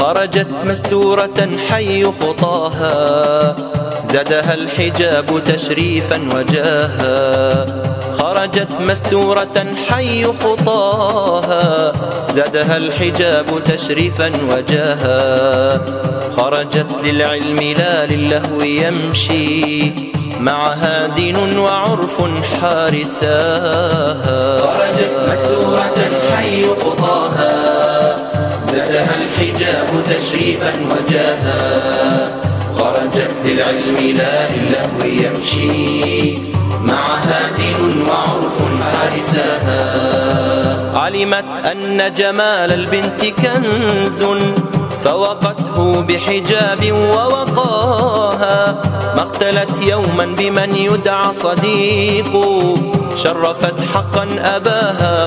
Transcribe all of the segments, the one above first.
خرجت مستورة حي خطاها، زادها الحجاب تشريفا وجاها. خرجت مستورة حي خطاها، زادها الحجاب تشريفا وجاها. خرجت للعلم لا للهو يمشي، معها دين وعرف حارساها. خرجت مستورة حي خطاها، زادها الحجاب تشريفا وجاها. خرجت للعلم لا للهو يمشي، معها دين وعرف حارساها. علمت أن جمال البنت كنز، فوقته بحجاب ووقاها. ما اختلت يوما بمن يدعى صديق، شرفت حقا أباها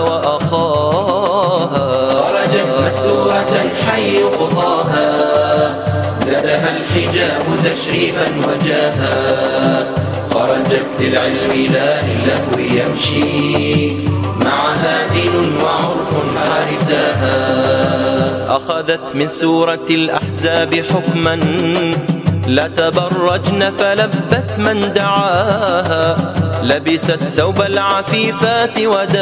وأخاها. خرجت مستورة حي خطاها، زادها الحجاب تشريفا وجاها. خرجت للعلم لا للهو يمشي، معها دين وعرف حارساها. أخذت من سورة الأحزاب حكما، لا تبرجن فلبت من دعاها. لبست ثوب العفيفات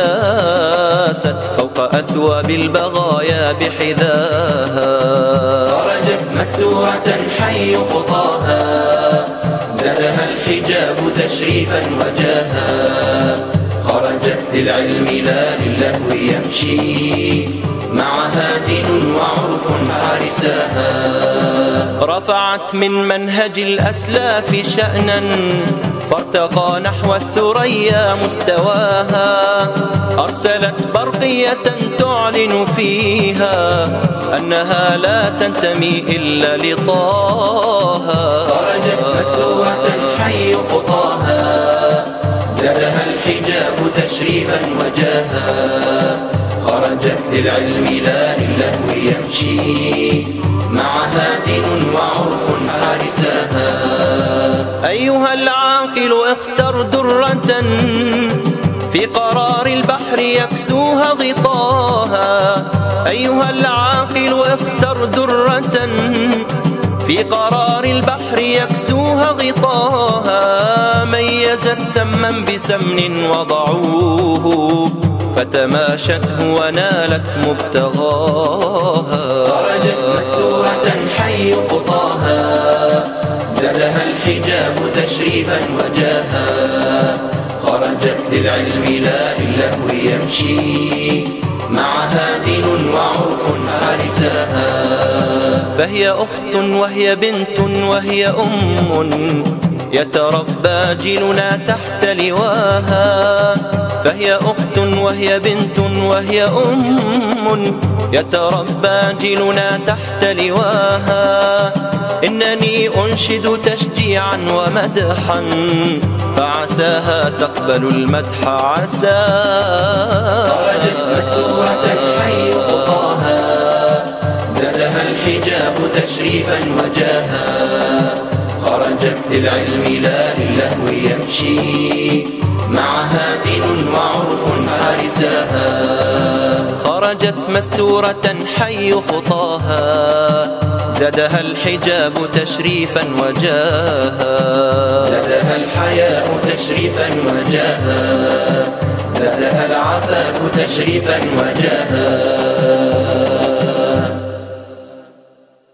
وداست فوق أثواب البغايا بحذاها. خرجت مستورة حي خطاها، زادها الحجاب تشريفا وجاها. خرجت للعلم لا للهو يمشي، معها دين وعرف حارساها. رفعت من منهج الأسلاف شأنا، فارتقى نحو الثريا مستواها. أرسلت برقية تعلن فيها أنها لا تنتمي إلا لطه. خرجت مستورة حي خطاها، زادها الحجاب تشريفا وجاها. خرجت للعلم لا للهو يمشي، معها دين وعرف حارساها. أيها العاقل اختر درة، في قرار البحر يكسوها غطاها. أيها العاقل اختر درة، في قرار البحر يكسوها غطاها. ميزت سما بسمن وضعوه، فتماشته ونالت مبتغاها. خرجت مستورة حي خطاها، زادها الحجاب تشريفا وجاها. خرجت للعلم لا للهو يمشي، معها دين وعرف حارساها. فهي أخت وهي بنت وهي أم، يتربى جيلنا تحت لواها. فهي أخت وهي بنت وهي أم، يتربى جيلنا تحت لواها. إنني أنشد تشجيعا ومدحا، فعساها تقبل المدح عساها. خرجت مستورة حي خطاها، زادها الحجاب تشريفا وجاها. خرجت للعلم لا للهو يمشي، معها دين وعرف حارساها. خرجت مستورة حي خطاها، زادها الحجاب تشريفا وجاها. زادها الحياء تشريفا وجاها، زادها العفاف تشريفا وجاها.